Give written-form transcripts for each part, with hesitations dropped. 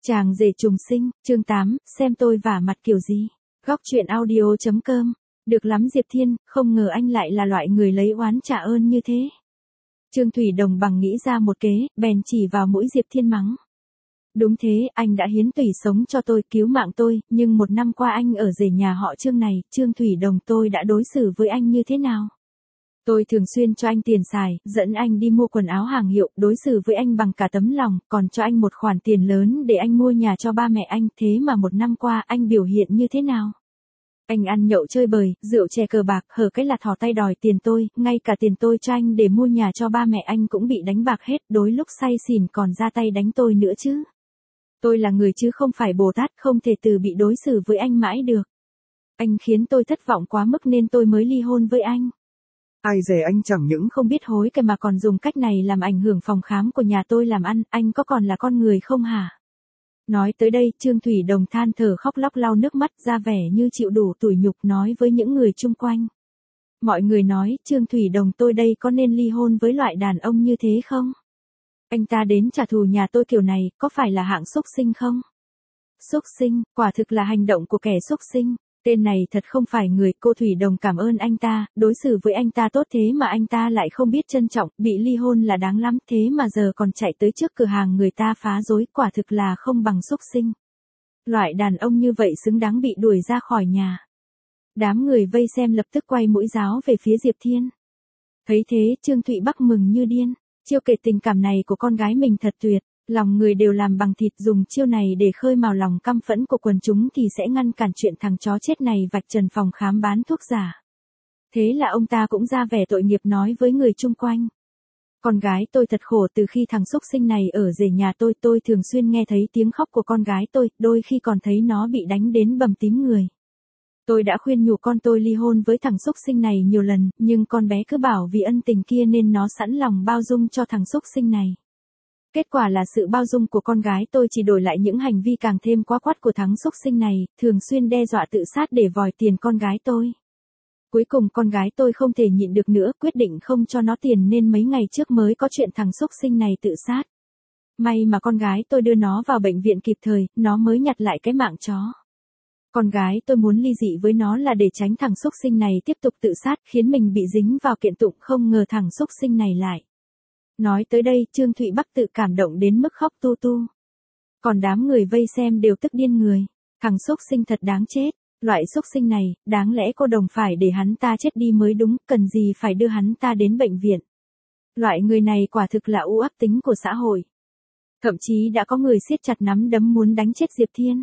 Chàng rể trùng sinh, chương 8, xem tôi vả mặt kiểu gì. Góc truyện audio.com. Được lắm Diệp Thiên, không ngờ anh lại là loại người lấy oán trả ơn như thế. Trương Thủy Đồng bằng nghĩ ra một kế, bèn chỉ vào mũi Diệp Thiên mắng. Đúng thế, anh đã hiến tủy sống cho tôi, cứu mạng tôi, nhưng một năm qua anh ở rể nhà họ Trương này, Trương Thủy Đồng tôi đã đối xử với anh như thế nào? Tôi thường xuyên cho anh tiền xài, dẫn anh đi mua quần áo hàng hiệu, đối xử với anh bằng cả tấm lòng, còn cho anh một khoản tiền lớn để anh mua nhà cho ba mẹ anh, thế mà một năm qua anh biểu hiện như thế nào? Anh ăn nhậu chơi bời, rượu chè cờ bạc, hở cái là thò tay đòi tiền tôi, ngay cả tiền tôi cho anh để mua nhà cho ba mẹ anh cũng bị đánh bạc hết, đối lúc say xỉn còn ra tay đánh tôi nữa chứ. Tôi là người chứ không phải Bồ Tát, không thể từ bị đối xử với anh mãi được. Anh khiến tôi thất vọng quá mức nên tôi mới ly hôn với anh. Ai dè anh chẳng những Không biết hối cải mà còn dùng cách này làm ảnh hưởng phòng khám của nhà tôi làm ăn, anh có còn là con người không hả? Nói tới đây, Trương Thủy Đồng than thở khóc lóc lau nước mắt ra vẻ như chịu đủ tủi nhục nói với những người chung quanh. Mọi người nói, Trương Thủy Đồng tôi đây có nên ly hôn với loại đàn ông như thế không? Anh ta đến trả thù nhà tôi kiểu này, có phải là hạng xúc sinh không? Xúc sinh, quả thực là hành động của kẻ xúc sinh. Tên này thật không phải người, cô Thủy Đồng cảm ơn anh ta, đối xử với anh ta tốt thế mà anh ta lại không biết trân trọng, bị ly hôn là đáng lắm, thế mà giờ còn chạy tới trước cửa hàng người ta phá rối, quả thực là không bằng xúc sinh. Loại đàn ông như vậy xứng đáng bị đuổi ra khỏi nhà. Đám người vây xem lập tức quay mũi giáo về phía Diệp Thiên. Thấy thế, Trương Thụy Bắc mừng như điên, chiêu kể tình cảm này của con gái mình thật tuyệt. Lòng người đều làm bằng thịt, dùng chiêu này để khơi mào lòng căm phẫn của quần chúng thì sẽ ngăn cản chuyện thằng chó chết này vạch trần phòng khám bán thuốc giả. Thế là ông ta cũng ra vẻ tội nghiệp nói với người chung quanh. Con gái tôi thật khổ, từ khi thằng xúc sinh này ở rể nhà tôi thường xuyên nghe thấy tiếng khóc của con gái tôi, đôi khi còn thấy nó bị đánh đến bầm tím người. Tôi đã khuyên nhủ con tôi ly hôn với thằng xúc sinh này nhiều lần, nhưng con bé cứ bảo vì ân tình kia nên nó sẵn lòng bao dung cho thằng xúc sinh này. Kết quả là sự bao dung của con gái tôi chỉ đổi lại những hành vi càng thêm quá quắt của thằng xúc sinh này, thường xuyên đe dọa tự sát để vòi tiền con gái tôi. Cuối cùng con gái tôi không thể nhịn được nữa, quyết định không cho nó tiền nên mấy ngày trước mới có chuyện thằng xúc sinh này tự sát. May mà con gái tôi đưa nó vào bệnh viện kịp thời, nó mới nhặt lại cái mạng chó. Con gái tôi muốn ly dị với nó là để tránh thằng xúc sinh này tiếp tục tự sát, khiến mình bị dính vào kiện tụng, không ngờ thằng xúc sinh này lại. Nói tới đây, Trương Thụy Bắc tự cảm động đến mức khóc tu tu. Còn đám người vây xem đều tức điên người. Thằng xúc sinh thật đáng chết. Loại xúc sinh này, đáng lẽ cô Đồng phải để hắn ta chết đi mới đúng, cần gì phải đưa hắn ta đến bệnh viện. Loại người này quả thực là u ác tính của xã hội. Thậm chí đã có người siết chặt nắm đấm muốn đánh chết Diệp Thiên.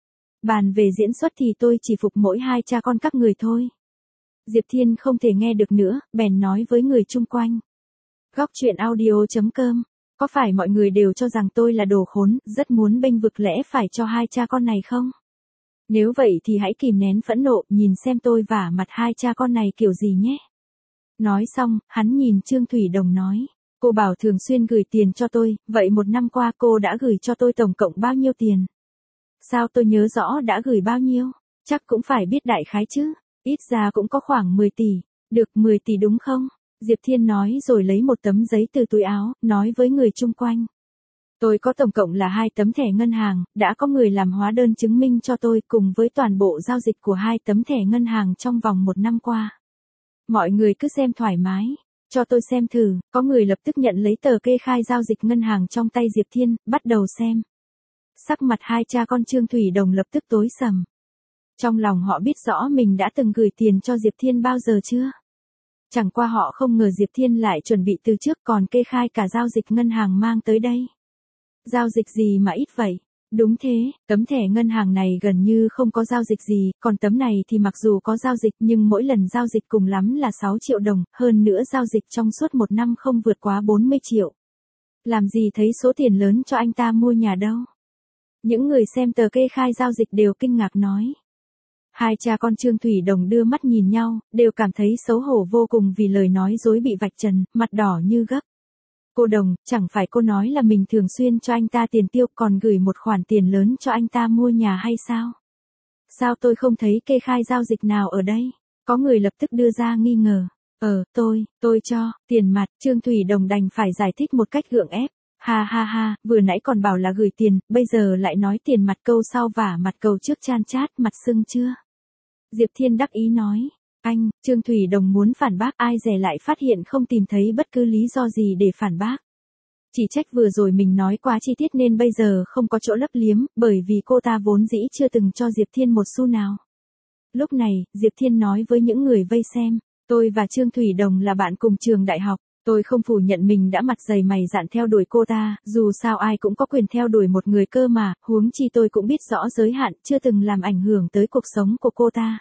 Bàn về diễn xuất thì tôi chỉ phục mỗi hai cha con các người thôi. Diệp Thiên không thể nghe được nữa, bèn nói với người chung quanh. Góc truyện audio.com. Có phải mọi người đều cho rằng tôi là đồ khốn, rất muốn bênh vực lẽ phải cho hai cha con này không? Nếu vậy thì hãy kìm nén phẫn nộ, nhìn xem tôi vả mặt hai cha con này kiểu gì nhé. Nói xong, hắn nhìn Trương Thủy Đồng nói. Cô bảo thường xuyên gửi tiền cho tôi, vậy một năm qua cô đã gửi cho tôi tổng cộng bao nhiêu tiền? Sao tôi nhớ rõ đã gửi bao nhiêu? Chắc cũng phải biết đại khái chứ. Ít ra cũng có khoảng 10 tỷ. Được 10 tỷ đúng không? Diệp Thiên nói rồi lấy một tấm giấy từ túi áo, nói với người chung quanh. Tôi có tổng cộng là 2 tấm thẻ ngân hàng, đã có người làm hóa đơn chứng minh cho tôi cùng với toàn bộ giao dịch của 2 tấm thẻ ngân hàng trong vòng một năm qua. Mọi người cứ xem thoải mái, cho tôi xem thử, có người lập tức nhận lấy tờ kê khai giao dịch ngân hàng trong tay Diệp Thiên, bắt đầu xem. Sắc mặt hai cha con Trương Thủy Đồng lập tức tối sầm. Trong lòng họ biết rõ mình đã từng gửi tiền cho Diệp Thiên bao giờ chưa? Chẳng qua họ không ngờ Diệp Thiên lại chuẩn bị từ trước còn kê khai cả giao dịch ngân hàng mang tới đây. Giao dịch gì mà ít vậy? Đúng thế, tấm thẻ ngân hàng này gần như không có giao dịch gì, còn tấm này thì mặc dù có giao dịch nhưng mỗi lần giao dịch cùng lắm là 6 triệu đồng, hơn nữa giao dịch trong suốt một năm không vượt quá 40 triệu. Làm gì thấy số tiền lớn cho anh ta mua nhà đâu? Những người xem tờ kê khai giao dịch đều kinh ngạc nói. Hai cha con Trương Thủy Đồng đưa mắt nhìn nhau, đều cảm thấy xấu hổ vô cùng vì lời nói dối bị vạch trần, mặt đỏ như gấc. Cô Đồng, chẳng phải cô nói là mình thường xuyên cho anh ta tiền tiêu còn gửi một khoản tiền lớn cho anh ta mua nhà hay sao? Sao tôi không thấy kê khai giao dịch nào ở đây? Có người lập tức đưa ra nghi ngờ. Tôi cho, tiền mặt, Trương Thủy Đồng đành phải giải thích một cách gượng ép. Ha ha ha, vừa nãy còn bảo là gửi tiền, bây giờ lại nói tiền mặt câu sau vả mặt cầu trước chan chát, mặt sưng chưa? Diệp Thiên đắc ý nói. Anh, Trương Thủy Đồng muốn phản bác, ai dè lại phát hiện không tìm thấy bất cứ lý do gì để phản bác. Chỉ trách vừa rồi mình nói quá chi tiết nên bây giờ không có chỗ lấp liếm, bởi vì cô ta vốn dĩ chưa từng cho Diệp Thiên một xu nào. Lúc này, Diệp Thiên nói với những người vây xem, tôi và Trương Thủy Đồng là bạn cùng trường đại học, tôi không phủ nhận mình đã mặt dày mày dạn theo đuổi cô ta, dù sao ai cũng có quyền theo đuổi một người cơ mà, huống chi tôi cũng biết rõ giới hạn, chưa từng làm ảnh hưởng tới cuộc sống của cô ta.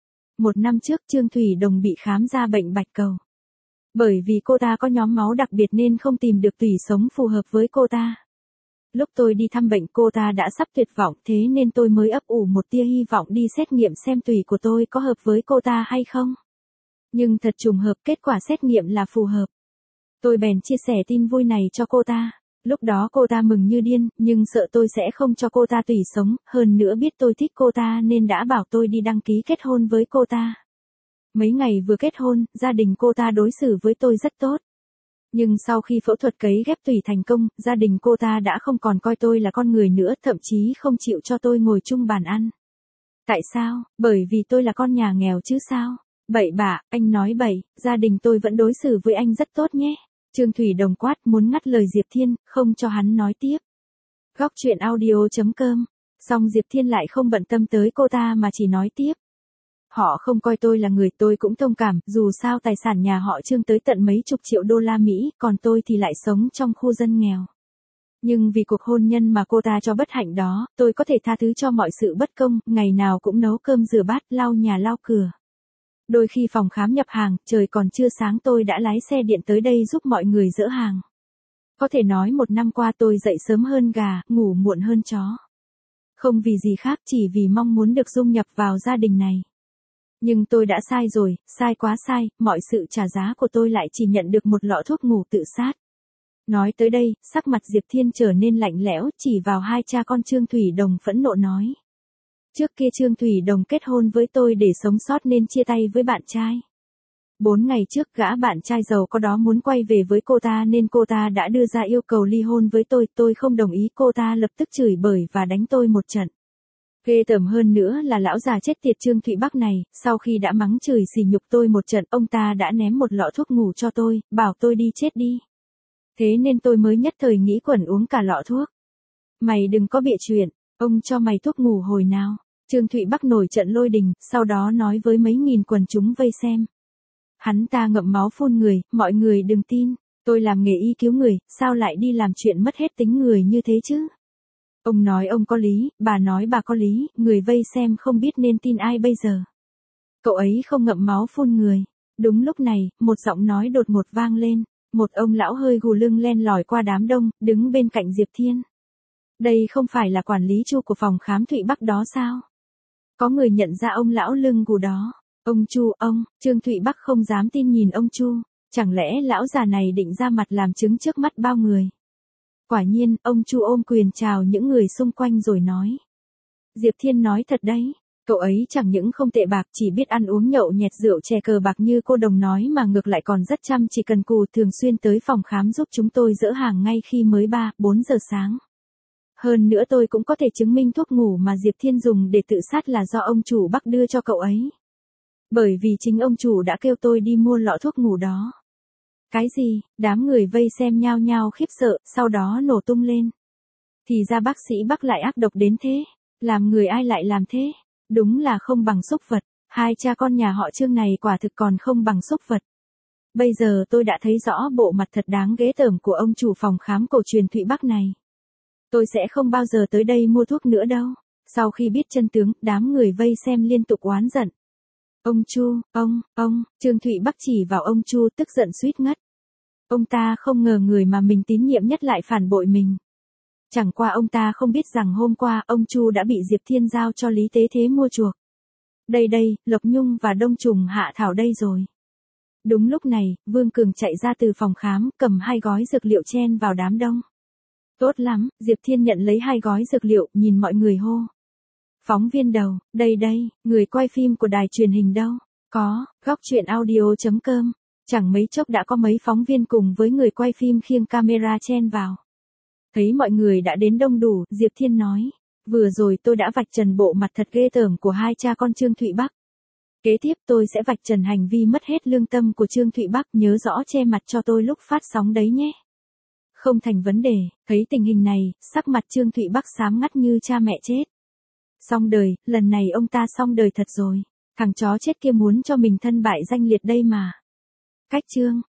1 năm trước Trương Thủy Đồng bị khám ra bệnh bạch cầu. Bởi vì cô ta có nhóm máu đặc biệt nên không tìm được tủy sống phù hợp với cô ta. Lúc tôi đi thăm bệnh cô ta đã sắp tuyệt vọng, thế nên tôi mới ấp ủ một tia hy vọng đi xét nghiệm xem tủy của tôi có hợp với cô ta hay không. Nhưng thật trùng hợp, kết quả xét nghiệm là phù hợp. Tôi bèn chia sẻ tin vui này cho cô ta. Lúc đó cô ta mừng như điên, nhưng sợ tôi sẽ không cho cô ta tủy sống, hơn nữa biết tôi thích cô ta nên đã bảo tôi đi đăng ký kết hôn với cô ta. Mấy ngày vừa kết hôn, gia đình cô ta đối xử với tôi rất tốt. Nhưng sau khi phẫu thuật cấy ghép tủy thành công, gia đình cô ta đã không còn coi tôi là con người nữa, thậm chí không chịu cho tôi ngồi chung bàn ăn. Tại sao? Bởi vì tôi là con nhà nghèo chứ sao? Bậy bạ, anh nói bậy, gia đình tôi vẫn đối xử với anh rất tốt nhé. Trương Thủy Đồng quát muốn ngắt lời Diệp Thiên, không cho hắn nói tiếp. Góc truyện audio.com. Xong Diệp Thiên lại không bận tâm tới cô ta mà chỉ nói tiếp. Họ không coi tôi là người, tôi cũng thông cảm, dù sao tài sản nhà họ Trương tới tận mấy chục triệu đô la Mỹ, còn tôi thì lại sống trong khu dân nghèo. Nhưng vì cuộc hôn nhân mà cô ta cho bất hạnh đó, tôi có thể tha thứ cho mọi sự bất công, ngày nào cũng nấu cơm rửa bát, lau nhà lau cửa. Đôi khi phòng khám nhập hàng, trời còn chưa sáng tôi đã lái xe điện tới đây giúp mọi người dỡ hàng. Có thể nói 1 năm qua tôi dậy sớm hơn gà, ngủ muộn hơn chó. Không vì gì khác, chỉ vì mong muốn được dung nhập vào gia đình này. Nhưng tôi đã sai rồi, sai quá sai, mọi sự trả giá của tôi lại chỉ nhận được một lọ thuốc ngủ tự sát. Nói tới đây, sắc mặt Diệp Thiên trở nên lạnh lẽo, chỉ vào hai cha con Trương Thủy Đồng phẫn nộ nói. Trước kia Trương Thủy Đồng kết hôn với tôi để sống sót nên chia tay với bạn trai. 4 ngày trước gã bạn trai giàu có đó muốn quay về với cô ta nên cô ta đã đưa ra yêu cầu ly hôn với tôi không đồng ý, cô ta lập tức chửi bới và đánh tôi một trận. Ghê tởm hơn nữa là lão già chết tiệt Trương Thụy Bắc này, sau khi đã mắng chửi sỉ nhục tôi một trận, ông ta đã ném một lọ thuốc ngủ cho tôi, bảo tôi đi chết đi. Thế nên tôi mới nhất thời nghĩ quẩn uống cả lọ thuốc. Mày đừng có bịa chuyện, ông cho mày thuốc ngủ hồi nào? Trương Thụy Bắc nổi trận lôi đình, sau đó nói với mấy nghìn quần chúng vây xem. Hắn ta ngậm máu phun người, mọi người đừng tin, tôi làm nghề y cứu người, sao lại đi làm chuyện mất hết tính người như thế chứ? Ông nói ông có lý, bà nói bà có lý, người vây xem không biết nên tin ai bây giờ. Cậu ấy không ngậm máu phun người. Đúng lúc này, một giọng nói đột ngột vang lên, một ông lão hơi gù lưng len lỏi qua đám đông, đứng bên cạnh Diệp Thiên. Đây không phải là quản lý Chu của phòng khám Thụy Bắc đó sao? Có người nhận ra ông lão lưng gù đó. Ông Chu, ông, Trương Thụy Bắc không dám tin nhìn ông Chu, chẳng lẽ lão già này định ra mặt làm chứng trước mắt bao người? Quả nhiên, ông Chu ôm quyền chào những người xung quanh rồi nói. Diệp Thiên nói thật đấy, cậu ấy chẳng những không tệ bạc chỉ biết ăn uống nhậu nhẹt rượu chè cờ bạc như cô đồng nói mà ngược lại còn rất chăm chỉ cần cù, thường xuyên tới phòng khám giúp chúng tôi dỡ hàng ngay khi mới 3-4 giờ sáng. Hơn nữa tôi cũng có thể chứng minh thuốc ngủ mà Diệp Thiên dùng để tự sát là do ông chủ Bắc đưa cho cậu ấy. Bởi vì chính ông chủ đã kêu tôi đi mua lọ thuốc ngủ đó. Cái gì? Đám người vây xem nhao nhao khiếp sợ, sau đó nổ tung lên. Thì ra bác sĩ Bắc lại ác độc đến thế. Làm người ai lại làm thế? Đúng là không bằng súc vật. Hai cha con nhà họ Trương này quả thực còn không bằng súc vật. Bây giờ tôi đã thấy rõ bộ mặt thật đáng ghê tởm của ông chủ phòng khám cổ truyền Thụy Bắc này. Tôi sẽ không bao giờ tới đây mua thuốc nữa đâu. Sau khi biết chân tướng, đám người vây xem liên tục oán giận. Ông Chu, ông, Trương Thụy Bắc chỉ vào ông Chu tức giận suýt ngất. Ông ta không ngờ người mà mình tín nhiệm nhất lại phản bội mình. Chẳng qua ông ta không biết rằng hôm qua ông Chu đã bị Diệp Thiên giao cho Lý Tế Thế mua chuộc. Đây, Lộc Nhung và Đông Trùng Hạ Thảo đây rồi. Đúng lúc này, Vương Cường chạy ra từ phòng khám, cầm 2 gói dược liệu chen vào đám đông. Tốt lắm, Diệp Thiên nhận lấy 2 gói dược liệu, nhìn mọi người hô. Phóng viên đầu, đây, người quay phim của đài truyền hình đâu? Có, góc truyện audio.com. Chẳng mấy chốc đã có mấy phóng viên cùng với người quay phim khiêng camera chen vào. Thấy mọi người đã đến đông đủ, Diệp Thiên nói. Vừa rồi tôi đã vạch trần bộ mặt thật ghê tởm của hai cha con Trương Thụy Bắc. Kế tiếp tôi sẽ vạch trần hành vi mất hết lương tâm của Trương Thụy Bắc, nhớ rõ che mặt cho tôi lúc phát sóng đấy nhé. Không thành vấn đề, thấy tình hình này, sắc mặt Trương Thụy Bắc xám ngắt như cha mẹ chết. Xong đời, lần này ông ta xong đời thật rồi. Thằng chó chết kia muốn cho mình thân bại danh liệt đây mà. Cách chương